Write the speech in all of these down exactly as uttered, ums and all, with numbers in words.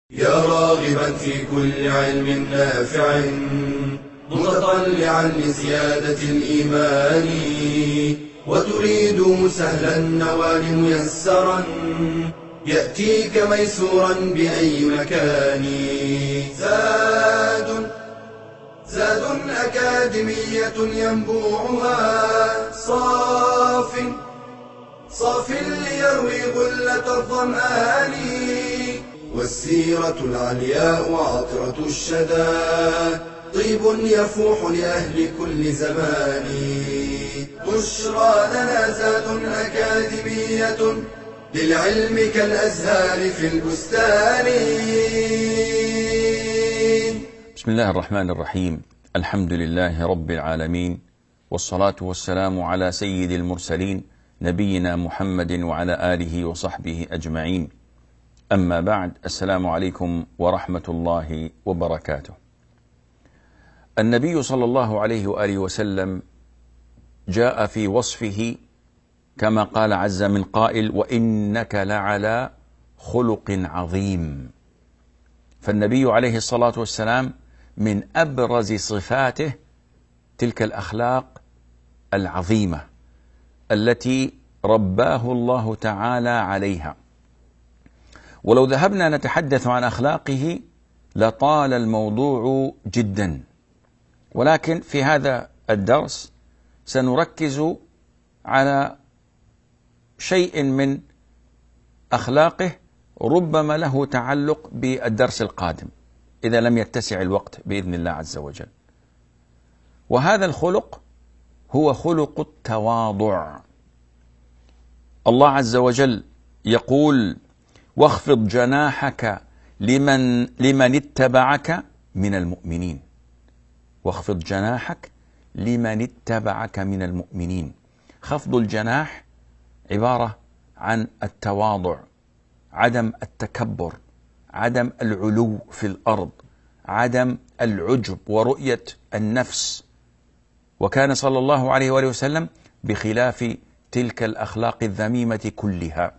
يا راغبا في كل علم نافع متطلعا لزيادة الإيمان وتريد سهلا النوال ميسرا يأتيك ميسورا بأي مكان. زاد زاد أكاديمية ينبوعها صاف صاف ليروي غلة الظمآن والسيرة العلياء وعطرة الشدى طيب يفوح لأهل كل زمان. بشرى لنا زاد أكاديمية للعلم كالأزهار في البستان. بسم الله الرحمن الرحيم. الحمد لله رب العالمين، والصلاة والسلام على سيد المرسلين نبينا محمد وعلى آله وصحبه أجمعين. أما بعد، السلام عليكم ورحمة الله وبركاته. النبي صلى الله عليه وآله وسلم جاء في وصفه كما قال عز من قائل: وإنك لعلى خلق عظيم. فالنبي عليه الصلاة والسلام من أبرز صفاته تلك الأخلاق العظيمة التي رباه الله تعالى عليها. ولو ذهبنا نتحدث عن أخلاقه لطال الموضوع جدا، ولكن في هذا الدرس سنركز على شيء من أخلاقه ربما له تعلق بالدرس القادم إذا لم يتسع الوقت بإذن الله عز وجل. وهذا الخلق هو خلق التواضع. الله عز وجل يقول: واخفض جناحك لمن لمن اتبعك من المؤمنين. واخفض جناحك لمن اتبعك من المؤمنين. خفض الجناح عبارة عن التواضع، عدم التكبر، عدم العلو في الأرض، عدم العجب ورؤية النفس. وكان صلى الله عليه وآله وسلم بخلاف تلك الأخلاق الذميمة كلها،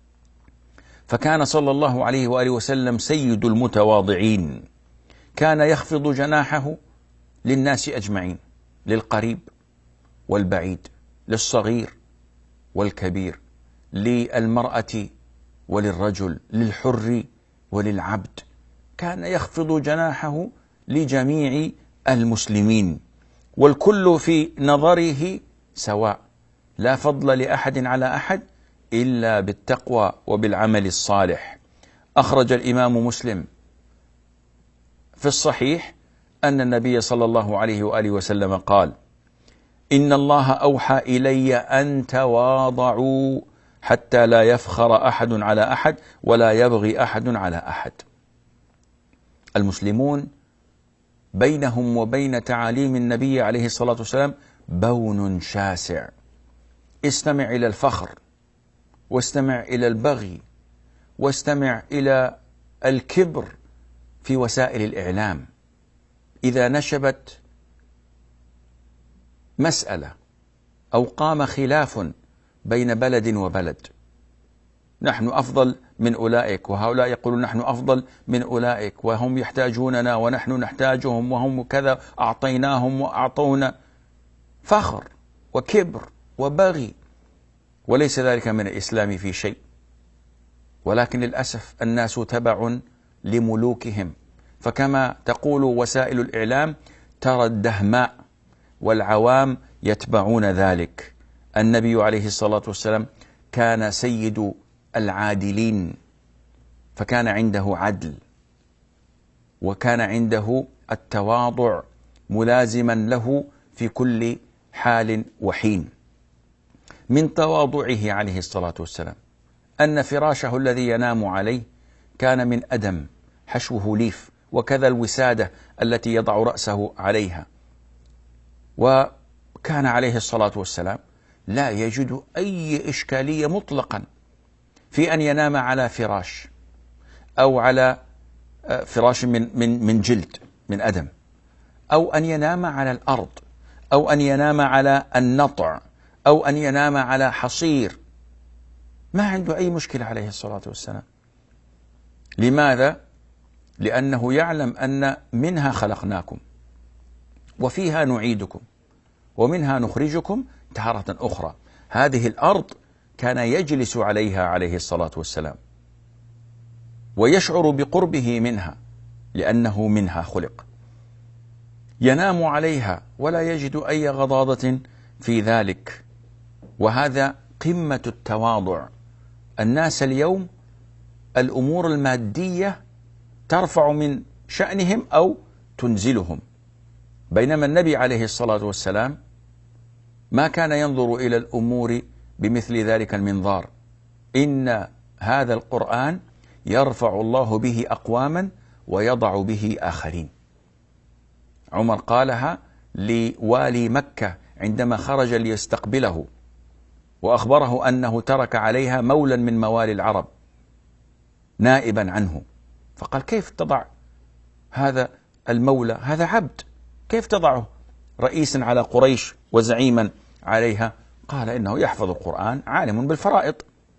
فكان صلى الله عليه وآله وسلم سيد المتواضعين. كان يخفض جناحه للناس أجمعين، للقريب والبعيد، للصغير والكبير، للمرأة وللرجل، للحر وللعبد. كان يخفض جناحه لجميع المسلمين، والكل في نظره سواء، لا فضل لأحد على أحد إلا بالتقوى وبالعمل الصالح. أخرج الإمام مسلم في الصحيح أن النبي صلى الله عليه وآله وسلم قال: إن الله أوحى إلي أن تواضعوا حتى لا يفخر أحد على أحد ولا يبغي أحد على أحد. المسلمون بينهم وبين تعاليم النبي عليه الصلاة والسلام بون شاسع. استمع إلى الفخر، واستمع إلى البغي، واستمع إلى الكبر في وسائل الإعلام. إذا نشبت مسألة أو قام خلاف بين بلد وبلد: نحن أفضل من أولئك، وهؤلاء يقولون نحن أفضل من أولئك، وهم يحتاجوننا ونحن نحتاجهم، وهم كذا، أعطيناهم وأعطونا. فخر وكبر وبغي، وليس ذلك من الإسلام في شيء. ولكن للأسف الناس تبع لملوكهم، فكما تقول وسائل الإعلام: ترى الدهماء والعوام يتبعون ذلك. النبي عليه الصلاة والسلام كان سيد العادلين، فكان عنده عدل، وكان عنده التواضع ملازما له في كل حال وحين. من تواضعه عليه الصلاة والسلام أن فراشه الذي ينام عليه كان من أدم حشوه ليف، وكذا الوسادة التي يضع رأسه عليها. وكان عليه الصلاة والسلام لا يجد أي إشكالية مطلقا في أن ينام على فراش، أو على فراش من من من جلد من أدم، أو أن ينام على الأرض، أو أن ينام على النطع، أو أن ينام على حصير. ما عنده أي مشكلة عليه الصلاة والسلام. لماذا؟ لأنه يعلم أن منها خلقناكم وفيها نعيدكم ومنها نخرجكم تارة أخرى. هذه الأرض كان يجلس عليها عليه الصلاة والسلام ويشعر بقربه منها لأنه منها خلق، ينام عليها ولا يجد أي غضاضة في ذلك. وهذا قمة التواضع. الناس اليوم الأمور المادية ترفع من شأنهم أو تنزلهم، بينما النبي عليه الصلاة والسلام ما كان ينظر إلى الأمور بمثل ذلك المنظار. إن هذا القرآن يرفع الله به أقواما ويضع به آخرين. عمر قالها لوالي مكة عندما خرج ليستقبله وأخبره أنه ترك عليها مولا من موالي العرب نائبا عنه، فقال: كيف تضع هذا المولى؟ هذا عبد، كيف تضعه رئيسا على قريش وزعيما عليها؟ قال: إنه يحفظ القرآن، عالم بالفرائض.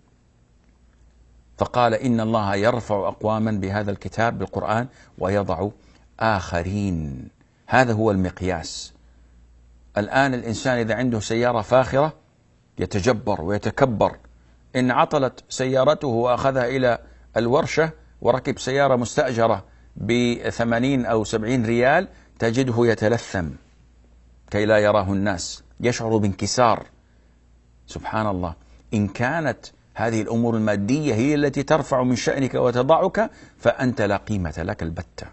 فقال: إن الله يرفع أقواما بهذا الكتاب بالقرآن ويضع آخرين. هذا هو المقياس. الآن الإنسان إذا عنده سيارة فاخرة يتجبر ويتكبر. إن عطلت سيارته وأخذها إلى الورشة وركب سيارة مستأجرة بثمانين أو سبعين ريال تجده يتلثم كي لا يراه الناس، يشعر بانكسار. سبحان الله، إن كانت هذه الأمور المادية هي التي ترفع من شأنك وتضعك فأنت لا قيمة لك البتة.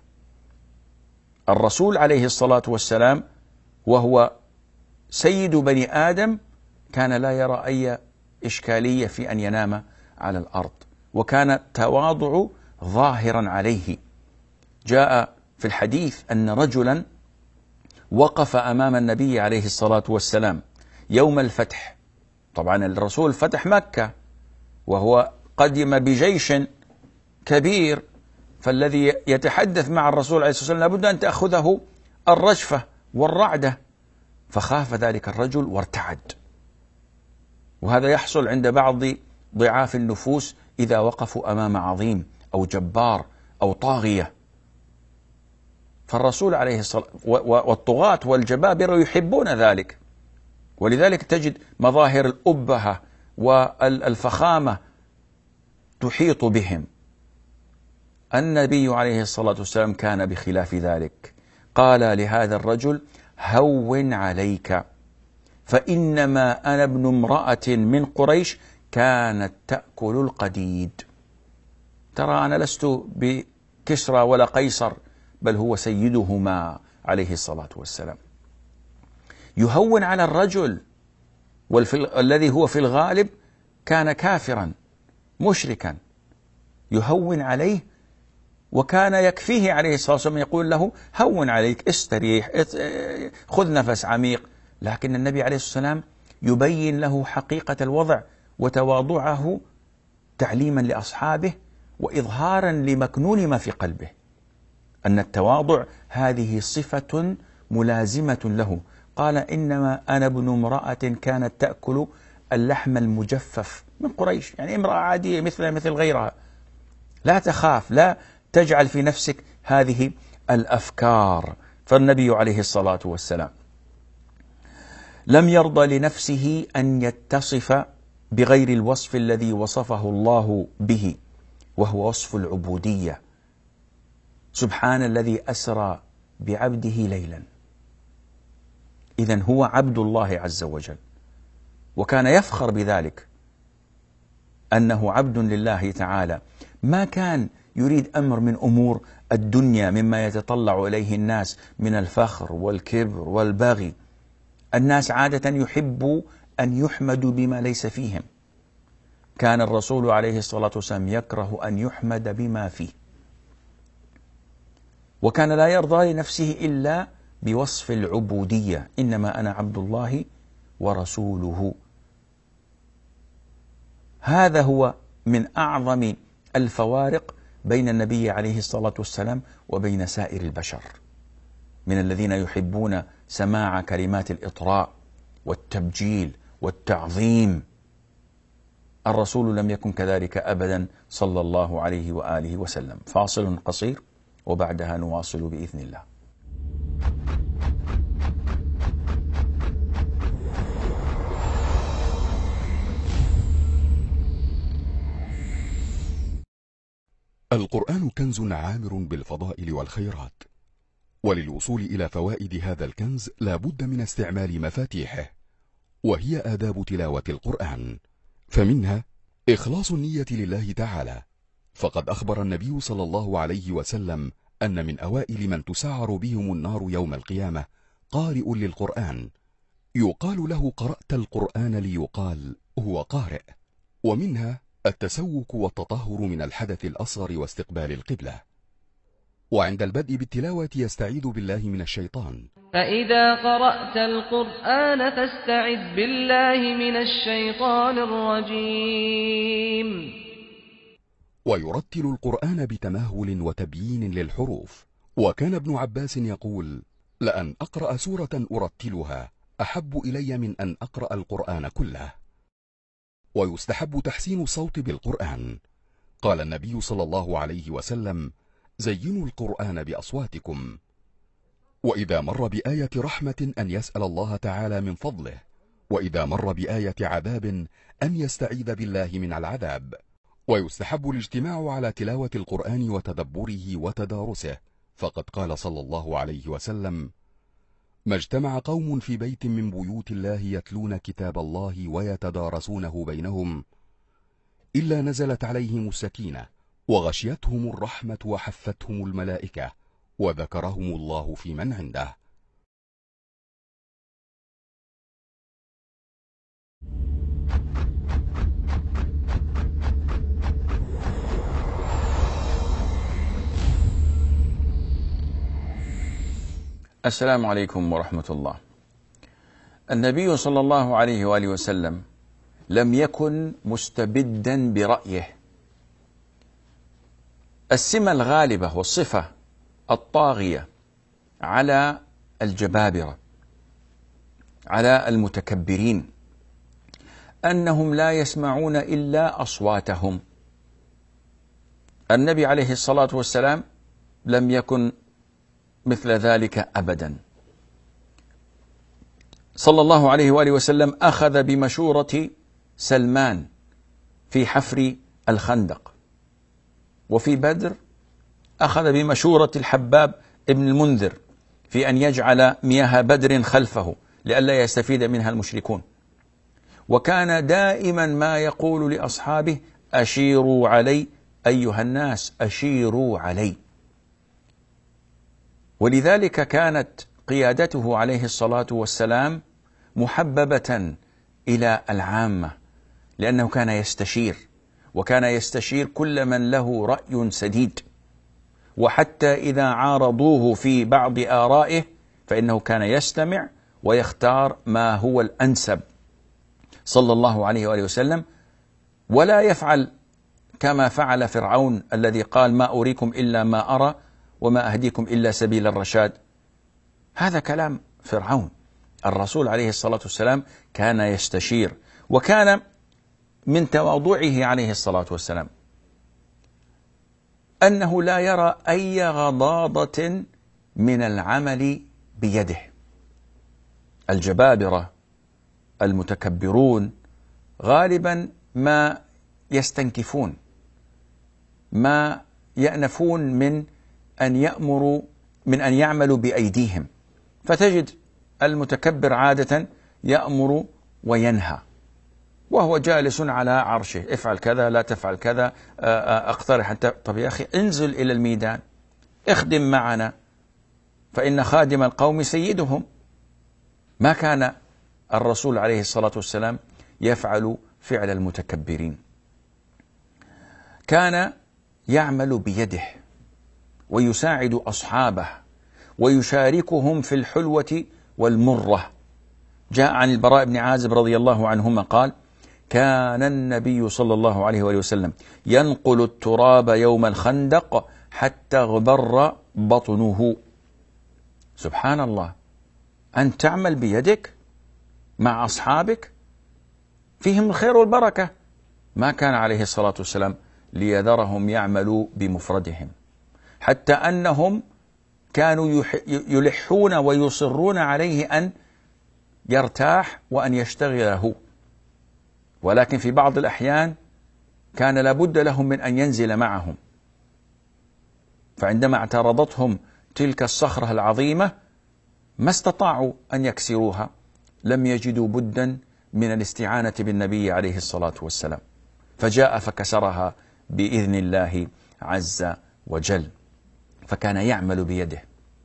الرسول عليه الصلاة والسلام وهو سيد بني آدم كان لا يرى أي إشكالية في أن ينام على الأرض، وكان التواضع ظاهرا عليه. جاء في الحديث أن رجلا وقف أمام النبي عليه الصلاة والسلام يوم الفتح. طبعا الرسول فتح مكة وهو قدم بجيش كبير، فالذي يتحدث مع الرسول عليه الصلاة والسلام لابد أن تأخذه الرجفة والرعدة، فخاف ذلك الرجل وارتعد. وهذا يحصل عند بعض ضعاف النفوس إذا وقفوا أمام عظيم أو جبار أو طاغية. فالرسول عليه الصلاة والطغاة والجبابرة يحبون ذلك، ولذلك تجد مظاهر الأبهة والفخامة تحيط بهم. النبي عليه الصلاة والسلام كان بخلاف ذلك. قال لهذا الرجل: هون عليك، فإنما أنا ابن امرأة من قريش كانت تأكل القديد. ترى أنا لست بكسرى ولا قيصر، بل هو سيدهما عليه الصلاة والسلام. يهون على الرجل والذي هو في الغالب كان كافرا مشركا، يهون عليه. وكان يكفيه عليه الصلاة والسلام يقول له: هون عليك، استريح، خذ نفس عميق. لكن النبي عليه الصلاة والسلام يبين له حقيقة الوضع وتواضعه تعليما لأصحابه وإظهارا لمكنون ما في قلبه، أن التواضع هذه صفة ملازمة له. قال: إنما أنا ابن امرأة كانت تأكل اللحم المجفف من قريش، يعني امرأة عادية مثل مثل غيرها. لا تخاف، لا تجعل في نفسك هذه الأفكار. فالنبي عليه الصلاة والسلام لم يرضى لنفسه أن يتصف بغير الوصف الذي وصفه الله به، وهو وصف العبودية. سبحان الذي أسرى بعبده ليلا. إذن هو عبد الله عز وجل، وكان يفخر بذلك أنه عبد لله تعالى. ما كان يريد أمر من أمور الدنيا مما يتطلع إليه الناس من الفخر والكبر والبغي. الناس عادة يحبوا أن يحمدوا بما ليس فيهم. كان الرسول عليه الصلاة والسلام يكره أن يحمد بما فيه، وكان لا يرضى لنفسه إلا بوصف العبودية: إنما أنا عبد الله ورسوله. هذا هو من أعظم الفوارق بين النبي عليه الصلاة والسلام وبين سائر البشر، من الذين يحبون سماع كلمات الإطراء والتبجيل والتعظيم. الرسول لم يكن كذلك أبدا صلى الله عليه وآله وسلم. فاصل قصير وبعدها نواصل بإذن الله. القرآن كنز عامر بالفضائل والخيرات، وللوصول إلى فوائد هذا الكنز لا بد من استعمال مفاتيحه، وهي آداب تلاوة القرآن. فمنها إخلاص النية لله تعالى، فقد أخبر النبي صلى الله عليه وسلم أن من أوائل من تسعر بهم النار يوم القيامة قارئ للقرآن، يقال له قرأت القرآن ليقال هو قارئ. ومنها التسوك والتطهر من الحدث الأصغر واستقبال القبلة. وعند البدء بالتلاوة يستعيذ بالله من الشيطان. فإذا قرأت القرآن فاستعذ بالله من الشيطان الرجيم. ويرتل القرآن بتمهل وتبيين للحروف. وكان ابن عباس يقول: لأن أقرأ سورة أرتلها أحب إلي من أن أقرأ القرآن كله. ويستحب تحسين الصوت بالقرآن. قال النبي صلى الله عليه وسلم: زينوا القرآن بأصواتكم. وإذا مر بآية رحمة أن يسأل الله تعالى من فضله، وإذا مر بآية عذاب أن يستعيذ بالله من العذاب. ويستحب الاجتماع على تلاوة القرآن وتدبره وتدارسه، فقد قال صلى الله عليه وسلم: ما اجتمع قوم في بيت من بيوت الله يتلون كتاب الله ويتدارسونه بينهم إلا نزلت عليهم السكينة وغشيتهم الرحمة وحفتهم الملائكة وذكرهم الله في من عنده. السلام عليكم ورحمة الله. النبي صلى الله عليه وآله وسلم لم يكن مستبدا برأيه. السمة الغالبة والصفة الطاغية على الجبابرة، على المتكبرين، أنهم لا يسمعون إلا أصواتهم. النبي عليه الصلاة والسلام لم يكن مثل ذلك أبدا. صلى الله عليه وآله وسلم أخذ بمشورة سلمان في حفر الخندق، وفي بدر أخذ بمشورة الحباب ابن المنذر في أن يجعل مياه بدر خلفه لئلا يستفيد منها المشركون. وكان دائما ما يقول لأصحابه: أشيروا علي أيها الناس، أشيروا علي. ولذلك كانت قيادته عليه الصلاة والسلام محببة إلى العامة، لأنه كان يستشير، وكان يستشير كل من له رأي سديد، وحتى إذا عارضوه في بعض آرائه فإنه كان يستمع ويختار ما هو الأنسب صلى الله عليه وآله وسلم، ولا يفعل كما فعل فرعون الذي قال: ما أريكم إلا ما أرى وما أهديكم إلا سبيل الرشاد. هذا كلام فرعون. الرسول عليه الصلاة والسلام كان يستشير، وكان من تواضعه عليه الصلاة والسلام أنه لا يرى أي غضاضة من العمل بيده. الجبابرة المتكبرون غالبا ما يستنكفون، ما يأنفون من أن يأمروا من أن يعملوا بأيديهم، فتجد المتكبر عادة يأمر وينهى وهو جالس على عرشه: افعل كذا، لا تفعل كذا، اقترح أنت. طب يا أخي انزل إلى الميدان، اخدم معنا، فإن خادم القوم سيدهم. ما كان الرسول عليه الصلاة والسلام يفعل فعل المتكبرين، كان يعمل بيده ويساعد أصحابه ويشاركهم في الحلوة والمرة. جاء عن البراء بن عازب رضي الله عنهما قال: كان النبي صلى الله عليه وآله وسلم ينقل التراب يوم الخندق حتى اغبر بطنه. سبحان الله، أن تعمل بيدك مع أصحابك فيهم الخير والبركة. ما كان عليه الصلاة والسلام ليذرهم يعملوا بمفردهم، حتى أنهم كانوا يلحون ويصرون عليه أن يرتاح وأن يشتغل هو، ولكن في بعض الأحيان كان لابد لهم من أن ينزل معهم، فعندما اعترضتهم تلك الصخرة العظيمة ما استطاعوا أن يكسروها، لم يجدوا بدا من الاستعانة بالنبي عليه الصلاة والسلام، فجاء فكسرها بإذن الله عز وجل، فكان يعمل بيده.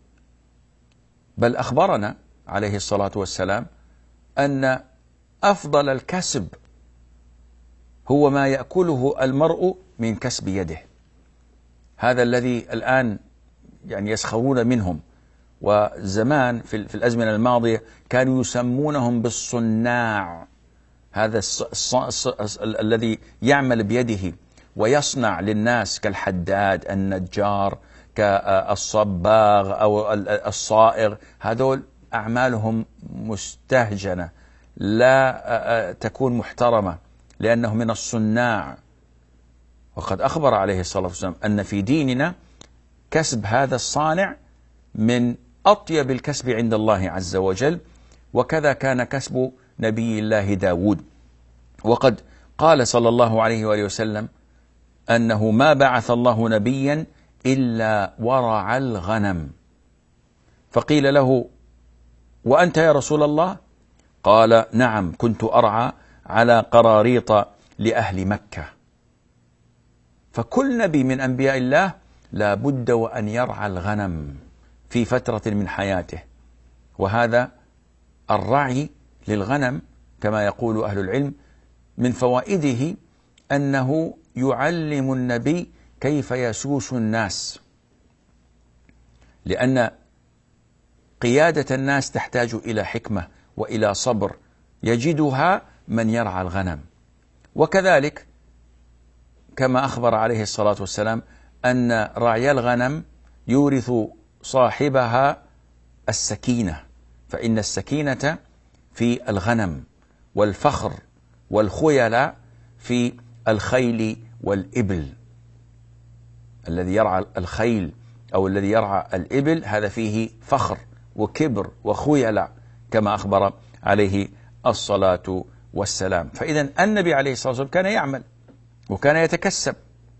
بل أخبرنا عليه الصلاة والسلام أن أفضل الكسب هو ما يأكله المرء من كسب يده. هذا الذي الآن يعني يسخرون منهم، وزمان في, في الأزمنة الماضية كانوا يسمونهم بالصناع. هذا الص... الص... الص... الص... الذي يعمل بيده ويصنع للناس كالحداد، النجار، كالصباغ أو الصائغ، هذول أعمالهم مستهجنة لا تكون محترمة لأنه من الصناع. وقد أخبر عليه الصلاة والسلام أن في ديننا كسب هذا الصانع من أطيب الكسب عند الله عز وجل، وكذا كان كسب نبي الله داود. وقد قال صلى الله عليه وآله وسلم أنه ما بعث الله نبيا إلا ورع الغنم. فقيل له: وأنت يا رسول الله؟ قال: نعم، كنت أرعى على قراريط لأهل مكة. فكل نبي من أنبياء الله لا بد وأن يرعى الغنم في فترة من حياته، وهذا الرعي للغنم كما يقول أهل العلم من فوائده أنه يعلم النبي كيف يسوس الناس، لأن قيادة الناس تحتاج إلى حكمة وإلى صبر يجدها من يرعى الغنم. وكذلك كما أخبر عليه الصلاة والسلام أن رعي الغنم يورث صاحبها السكينة، فإن السكينة في الغنم، والفخر والخيلاء في الخيل والإبل. الذي يرعى الخيل أو الذي يرعى الإبل هذا فيه فخر وكبر وخيلاء كما أخبر عليه الصلاة والسلام. فإذا النبي عليه الصلاة والسلام كان يعمل وكان يتكسب.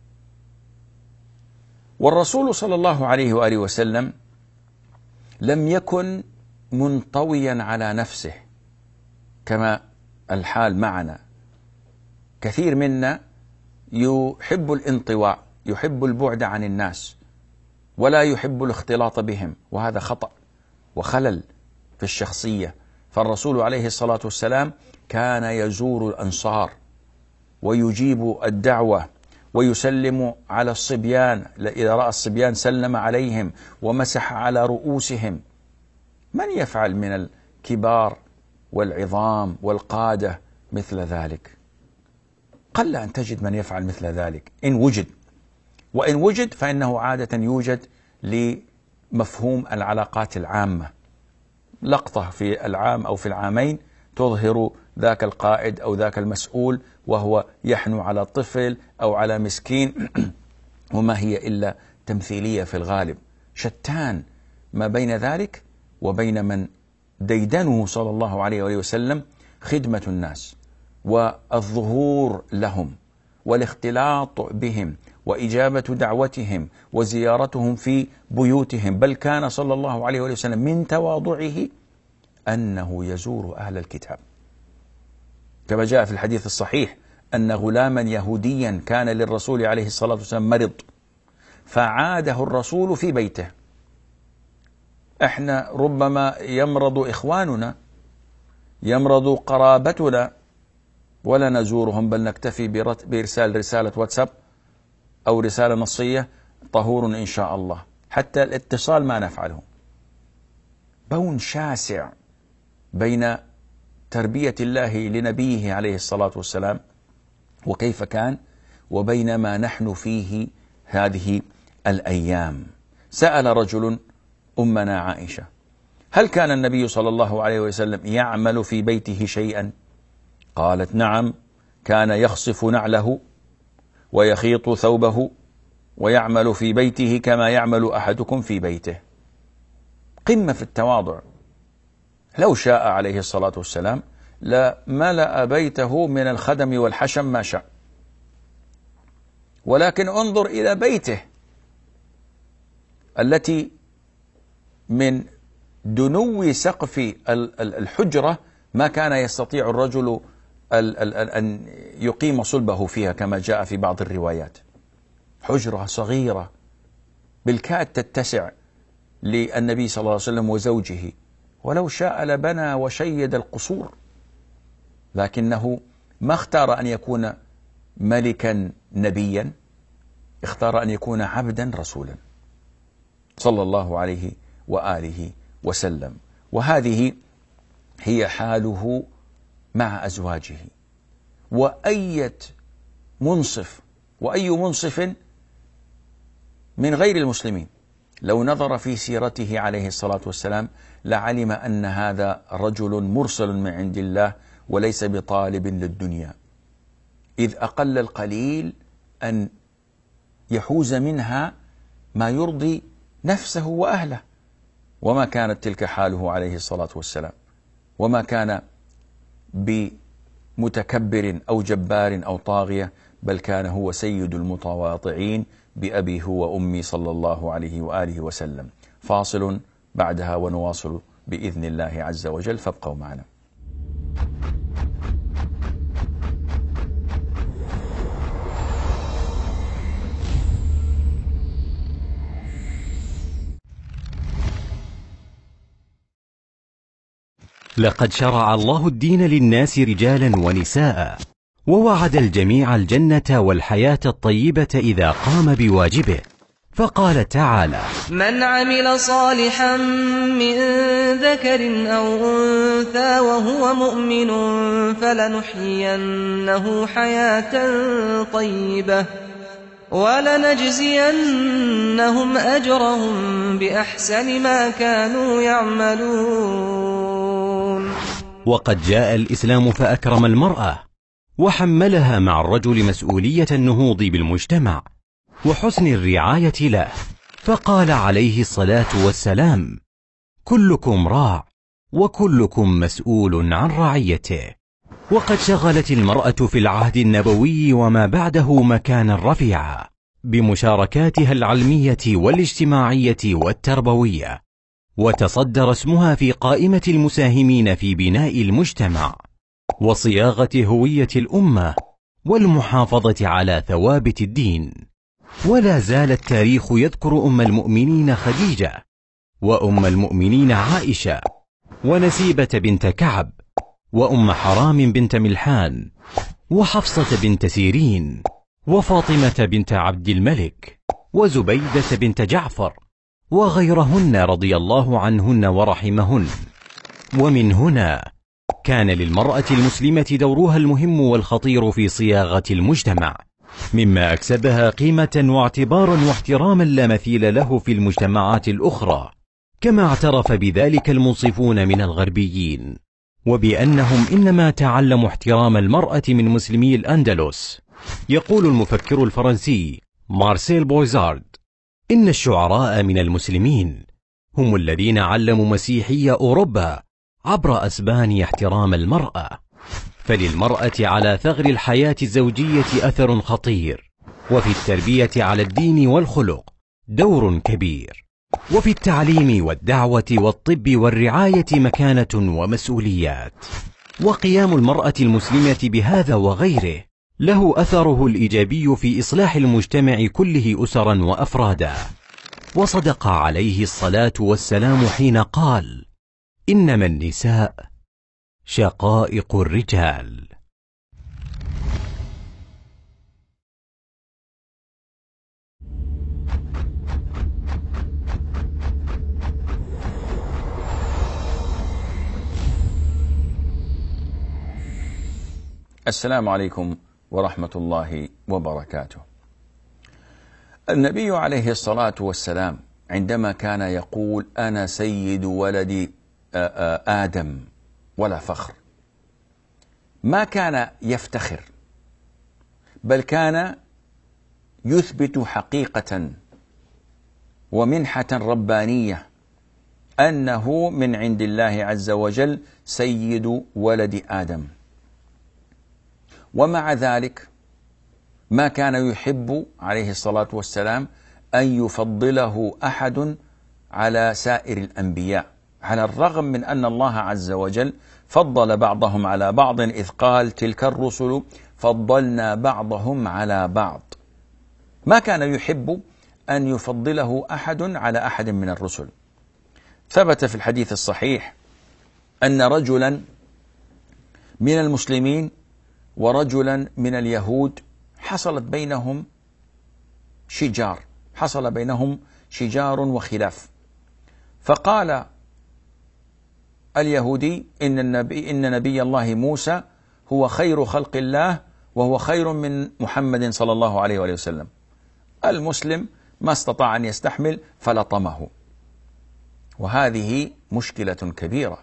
والرسول صلى الله عليه وآله وسلم لم يكن منطويا على نفسه كما الحال معنا. كثير منا يحب الانطواء، يحب البعد عن الناس ولا يحب الاختلاط بهم، وهذا خطأ وخلل في الشخصية. فالرسول عليه الصلاة والسلام كان يزور الأنصار ويجيب الدعوة ويسلم على الصبيان، إذا رأى الصبيان سلم عليهم ومسح على رؤوسهم. من يفعل من الكبار والعظام والقادة مثل ذلك؟ قل أن تجد من يفعل مثل ذلك إن وجد، وإن وجد فإنه عادة يوجد لمفهوم العلاقات العامة، لقطة في العام أو في العامين تظهر ذاك القائد أو ذاك المسؤول وهو يحنو على الطفل أو على مسكين، وما هي إلا تمثيلية في الغالب. شتان ما بين ذلك وبين من ديدنه صلى الله عليه وسلم خدمة الناس والظهور لهم والاختلاط بهم وإجابة دعوتهم وزيارتهم في بيوتهم. بل كان صلى الله عليه وسلم من تواضعه أنه يزور أهل الكتاب، كما جاء في الحديث الصحيح أن غلاما يهوديا كان للرسول عليه الصلاة والسلام مرض فعاده الرسول في بيته. احنا ربما يمرض إخواننا، يمرض قرابتنا، ولا نزورهم، بل نكتفي بإرسال رسالة واتساب أو رسالة نصية: طهور إن شاء الله. حتى الاتصال ما نفعله. بون شاسع بين تربية الله لنبيه عليه الصلاة والسلام وكيف كان، وبين ما نحن فيه هذه الأيام. سأل رجل أمنا عائشة: هل كان النبي صلى الله عليه وسلم يعمل في بيته شيئا؟ قالت: نعم، كان يخصف نعله ويخيط ثوبه ويعمل في بيته كما يعمل أحدكم في بيته. قمة في التواضع. لو شاء عليه الصلاة والسلام لملأ بيته من الخدم والحشم ما شاء، ولكن انظر إلى بيته التي من دنو سقف الحجرة ما كان يستطيع الرجل أن يقيم صلبه فيها كما جاء في بعض الروايات. حجرة صغيرة بالكاد تتسع للنبي صلى الله عليه وسلم وزوجه، ولو شاء لبنى وشيد القصور، لكنه ما اختار أن يكون ملكا نبيا، اختار أن يكون عبدا رسولا صلى الله عليه وآله وسلم. وهذه هي حاله مع أزواجه. وأية منصف وأي منصف من غير المسلمين لو نظر في سيرته عليه الصلاة والسلام لعلم أن هذا رجل مرسل من عند الله وليس بطالب للدنيا، إذ أقل القليل أن يحوز منها ما يرضي نفسه وأهله. وما كانت تلك حاله عليه الصلاة والسلام، وما كان بمتكبر أو جبار أو طاغية، بل كان هو سيد المتواضعين بأبي هو وأمي صلى الله عليه وآله وسلم. فاصل بعدها ونواصل بإذن الله عز وجل، فابقوا معنا. لقد شرع الله الدين للناس رجالا ونساء، ووعد الجميع الجنة والحياة الطيبة إذا قام بواجبه، فقال تعالى: من عمل صالحا من ذكر أو أنثى وهو مؤمن فلنحيينه حياة طيبة ولنجزينهم أجرهم بأحسن ما كانوا يعملون. وقد جاء الإسلام فأكرم المرأة وحملها مع الرجل مسؤولية النهوض بالمجتمع وحسن الرعاية له، فقال عليه الصلاة والسلام: كلكم راع وكلكم مسؤول عن رعيته. وقد شغلت المرأة في العهد النبوي وما بعده مكانا رفيعا بمشاركاتها العلمية والاجتماعية والتربوية، وتصدر اسمها في قائمة المساهمين في بناء المجتمع وصياغة هوية الأمة والمحافظة على ثوابت الدين. ولا زال التاريخ يذكر أم المؤمنين خديجة، وأم المؤمنين عائشة، ونسيبة بنت كعب، وأم حرام بنت ملحان، وحفصة بنت سيرين، وفاطمة بنت عبد الملك، وزبيدة بنت جعفر، وغيرهن رضي الله عنهن ورحمهن. ومن هنا كان للمرأة المسلمة دورها المهم والخطير في صياغة المجتمع، مما أكسبها قيمة واعتبارا واحتراما لا مثيل له في المجتمعات الأخرى، كما اعترف بذلك المنصفون من الغربيين، وبأنهم إنما تعلموا احترام المرأة من مسلمي الأندلس. يقول المفكر الفرنسي مارسيل بويزارد: إن الشعراء من المسلمين هم الذين علموا مسيحي أوروبا عبر أسبان احترام المرأة. فللمرأة على ثغر الحياة الزوجية أثر خطير، وفي التربية على الدين والخلق دور كبير، وفي التعليم والدعوة والطب والرعاية مكانة ومسؤوليات. وقيام المرأة المسلمة بهذا وغيره له أثره الإيجابي في إصلاح المجتمع كله أسرا وأفرادا. وصدق عليه الصلاة والسلام حين قال: إنما النساء شقائق الرجال. السلام عليكم ورحمة الله وبركاته. النبي عليه الصلاة والسلام عندما كان يقول: أنا سيد ولد آدم ولا فخر، ما كان يفتخر، بل كان يثبت حقيقة ومنحة ربانية أنه من عند الله عز وجل سيد ولد آدم. ومع ذلك ما كان يحب عليه الصلاة والسلام أن يفضله أحد على سائر الأنبياء، على الرغم من أن الله عز وجل فضل بعضهم على بعض، إذ قال تلك الرسل فضلنا بعضهم على بعض. ما كان يحب أن يفضله أحد على أحد من الرسل. ثبت في الحديث الصحيح أن رجلا من المسلمين ورجلا من اليهود حصلت بينهم شجار، حصل بينهم شجار وخلاف، فقال اليهودي إن النبي, إن نبي الله موسى هو خير خلق الله وهو خير من محمد صلى الله عليه وآله وسلم. المسلم ما استطاع أن يستحمل فلطمه. وهذه مشكلة كبيرة،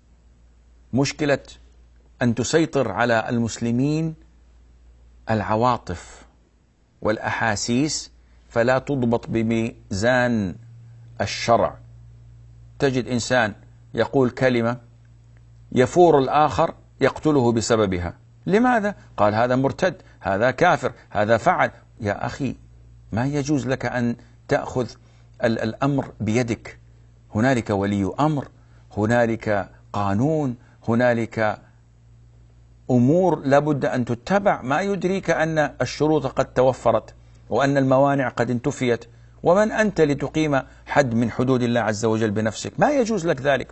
مشكلة أن تسيطر على المسلمين العواطف والأحاسيس فلا تضبط بميزان الشرع. تجد إنسان يقول كلمة يفور الآخر يقتله بسببها. لماذا؟ قال هذا مرتد، هذا كافر، هذا فعل. يا أخي، ما يجوز لك أن تأخذ الأمر بيدك. هنالك ولي أمر، هنالك قانون، هنالك أمور لابد أن تتبع. ما يدريك أن الشروط قد توفرت وأن الموانع قد انتفيت، ومن أنت لتقيم حد من حدود الله عز وجل بنفسك؟ ما يجوز لك ذلك.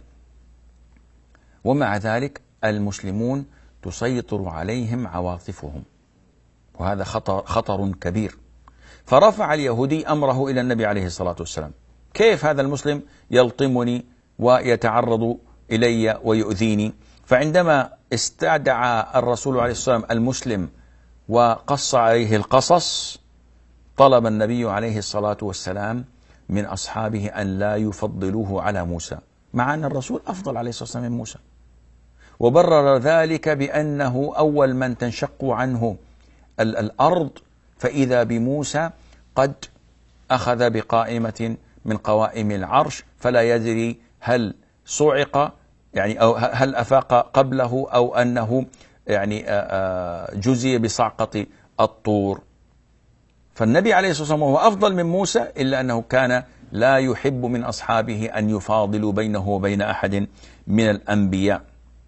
ومع ذلك المسلمون تسيطر عليهم عواطفهم، وهذا خطر, خطر كبير. فرفع اليهودي أمره إلى النبي عليه الصلاة والسلام: كيف هذا المسلم يلطمني ويتعرض إلي ويؤذيني؟ فعندما استدعى الرسول عليه الصلاة والسلام المسلم وقص عليه القصص، طلب النبي عليه الصلاة والسلام من أصحابه أن لا يفضلوه على موسى، مع أن الرسول أفضل عليه الصلاة والسلام من موسى، وبرر ذلك بأنه أول من تنشق عنه الأرض فإذا بموسى قد أخذ بقائمة من قوائم العرش، فلا يدري هل صعق يعني أو هل أفاق قبله أو أنه يعني جزي بصعقة الطور. فالنبي عليه الصلاة والسلام هو أفضل من موسى، إلا أنه كان لا يحب من أصحابه أن يفاضلوا بينه وبين أحد من الأنبياء.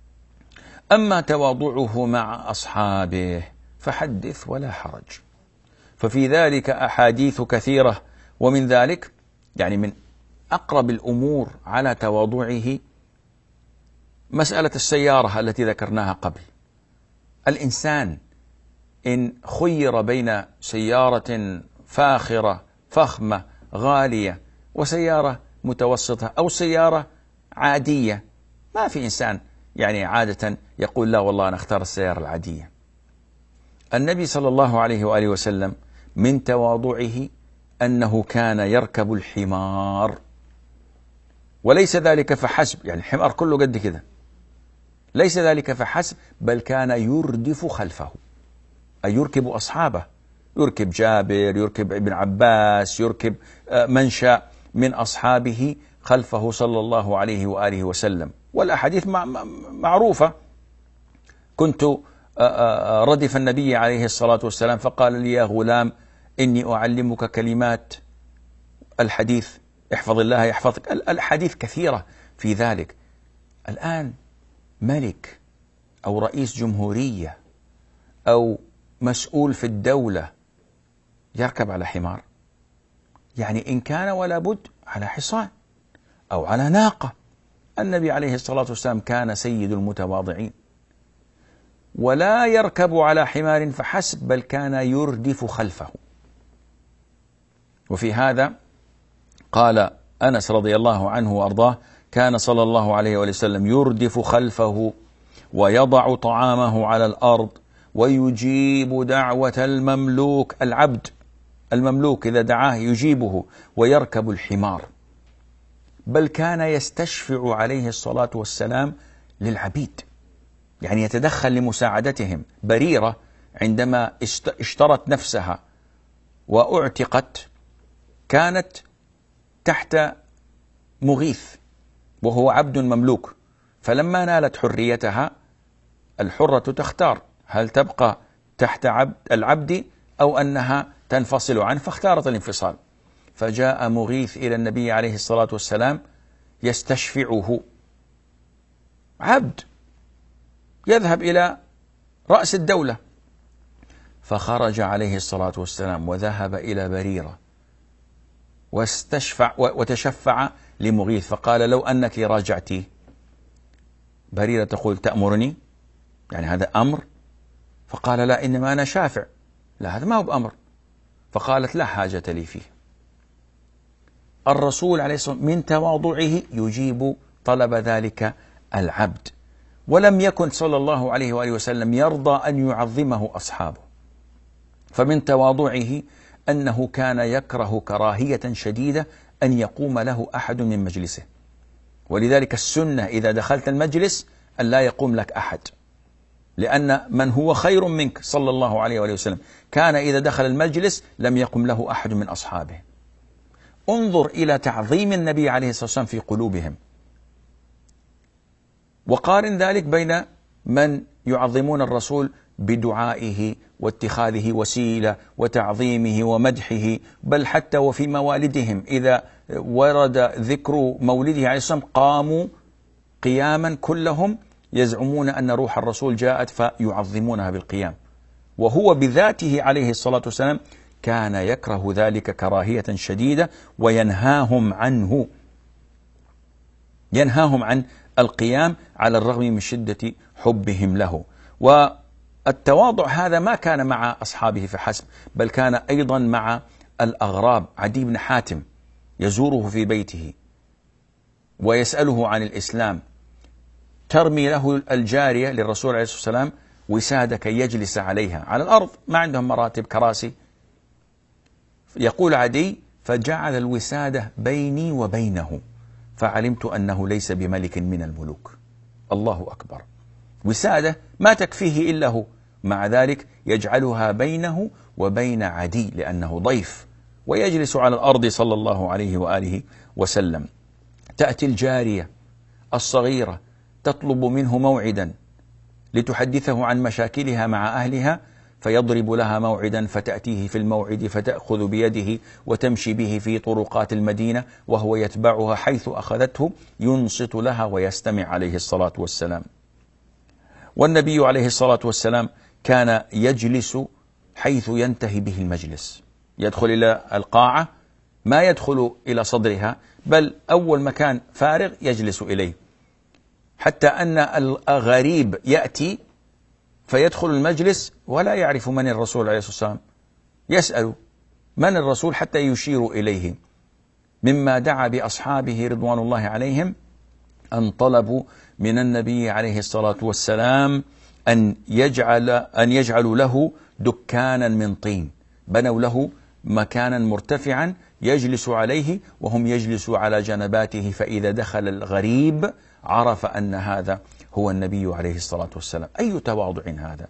أما تواضعه مع أصحابه فحدث ولا حرج، ففي ذلك أحاديث كثيرة. ومن ذلك يعني من أقرب الأمور على تواضعه مسألة السيارة التي ذكرناها قبل. الإنسان إن خير بين سيارة فاخرة فخمة غالية وسيارة متوسطة أو سيارة عادية، ما في إنسان يعني عادة يقول لا والله أنا أختار السيارة العادية. النبي صلى الله عليه وآله وسلم من تواضعه أنه كان يركب الحمار، وليس ذلك فحسب، يعني الحمار كله قد كده، ليس ذلك فحسب، بل كان يردف خلفه، أي يركب أصحابه، يركب جابر، يركب ابن عباس، يركب من شاء من أصحابه خلفه صلى الله عليه وآله وسلم. والأحاديث معروفة: كنت ردف النبي عليه الصلاة والسلام فقال لي يا غلام إني أعلمك كلمات، الحديث احفظ الله يحفظك. الحديث كثيرة في ذلك. الآن ملك أو رئيس جمهورية أو مسؤول في الدولة يركب على حمار؟ يعني إن كان ولا بد على حصان أو على ناقة. النبي عليه الصلاة والسلام كان سيد المتواضعين، ولا يركب على حمار فحسب، بل كان يردف خلفه. وفي هذا قال أنس رضي الله عنه وأرضاه: كان صلى الله عليه وسلم يردف خلفه ويضع طعامه على الأرض ويجيب دعوة المملوك، العبد المملوك إذا دعاه يجيبه، ويركب الحمار. بل كان يستشفع عليه الصلاة والسلام للعبيد، يعني يتدخل لمساعدتهم. بريرة عندما اشترت نفسها وأعتقت كانت تحت مغيث وهو عبد مملوك، فلما نالت حريتها الحرة تختار هل تبقى تحت عبد العبد أو أنها تنفصل عنه، فاختارت الانفصال. فجاء مغيث إلى النبي عليه الصلاة والسلام يستشفعه، عبد يذهب إلى رأس الدولة، فخرج عليه الصلاة والسلام وذهب إلى بريرة واستشفع وتشفع لمغيث فقال لو أنك راجعتي. بريرة تقول تأمرني؟ يعني هذا أمر؟ فقال لا، إنما أنا شافع. لا، هذا ما هو بأمر. فقالت لا حاجة لي فيه. الرسول عليه الصلاة والسلام من تواضعه يجيب طلب ذلك العبد، ولم يكن صلى الله عليه وآله وسلم يرضى أن يعظمه أصحابه، فمن تواضعه أنه كان يكره كراهية شديدة أن يقوم له أحد من مجلسه، ولذلك السنة إذا دخلت المجلس أن لا يقوم لك أحد، لأن من هو خير منك صلى الله عليه وآله وسلم كان إذا دخل المجلس لم يقم له أحد من أصحابه. انظر إلى تعظيم النبي عليه الصلاة والسلام في قلوبهم، وقارن ذلك بين من يعظمون الرسول بدعائه واتخاذه وسيلة وتعظيمه ومدحه، بل حتى وفي موالدهم إذا ورد ذكر مولده عليه الصلاة والسلام قاموا قياما كلهم يزعمون أن روح الرسول جاءت فيعظمونها بالقيام، وهو بذاته عليه الصلاة والسلام كان يكره ذلك كراهية شديدة وينهاهم عنه، ينهاهم عن القيام على الرغم من شدة حبهم له. والتواضع هذا ما كان مع أصحابه فحسب، بل كان أيضا مع الأغراب. عدي بن حاتم يزوره في بيته ويسأله عن الإسلام، ترمي له الجارية للرسول عليه الصلاة والسلام وسادة كي يجلس عليها على الأرض، ما عندهم مراتب كراسي. يقول عدي فجعل الوسادة بيني وبينه فعلمت أنه ليس بملك من الملوك. الله أكبر، وسادة ما تكفيه إلا هو، مع ذلك يجعلها بينه وبين عدي لأنه ضيف، ويجلس على الأرض صلى الله عليه وآله وسلم. تأتي الجارية الصغيرة تطلب منه موعدا لتحدثه عن مشاكلها مع أهلها، فيضرب لها موعدا فتأتيه في الموعد فتأخذ بيده وتمشي به في طرقات المدينة وهو يتبعها حيث أخذته، ينصت لها ويستمع عليه الصلاة والسلام. والنبي عليه الصلاة والسلام كان يجلس حيث ينتهي به المجلس، يدخل إلى القاعة ما يدخل إلى صدرها، بل أول مكان فارغ يجلس إليه، حتى أن الغريب يأتي فيدخل المجلس ولا يعرف من الرسول عليه الصلاة والسلام، يسأل من الرسول حتى يشير إليه. مما دعا بأصحابه رضوان الله عليهم أن طلبوا من النبي عليه الصلاة والسلام أن يجعل أن يجعلوا له دكانا من طين، بنوا له مكانا مرتفعا يجلس عليه وهم يجلسوا على جنباته، فإذا دخل الغريب عرف أن هذا هو النبي عليه الصلاة والسلام. أي تواضع هذا،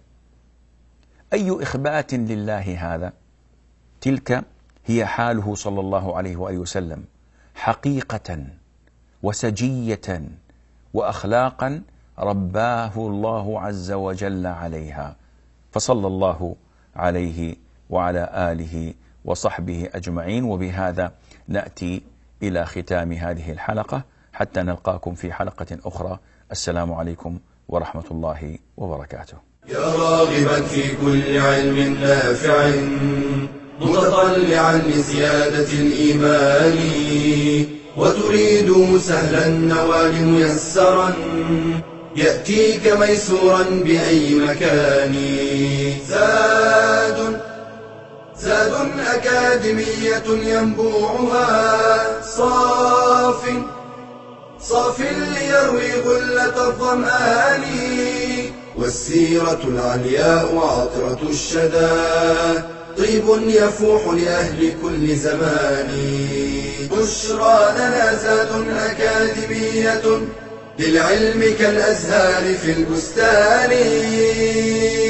أي إخبات لله هذا. تلك هي حاله صلى الله عليه وآله وسلم حقيقة وسجية وأخلاقا رباه الله عز وجل عليها، فصلى الله عليه وعلى آله وصحبه أجمعين. وبهذا نأتي إلى ختام هذه الحلقة حتى نلقاكم في حلقة أخرى. السلام عليكم ورحمة الله وبركاته. يا راغبا في كل علم نافع متطلعا لزيادة الإيمان، وتريد سهلا النوال ميسرا يأتيك ميسورا بأي مكان. زاد زاد أكاديمية ينبوعها صاف صاف ليروي غلة الظمآن، والسيرة العلياء عطرة الشدى طيب يفوح لأهل كل زمان. بشرى لنا زاد أكاديمية للعلم كالأزهار في البستان.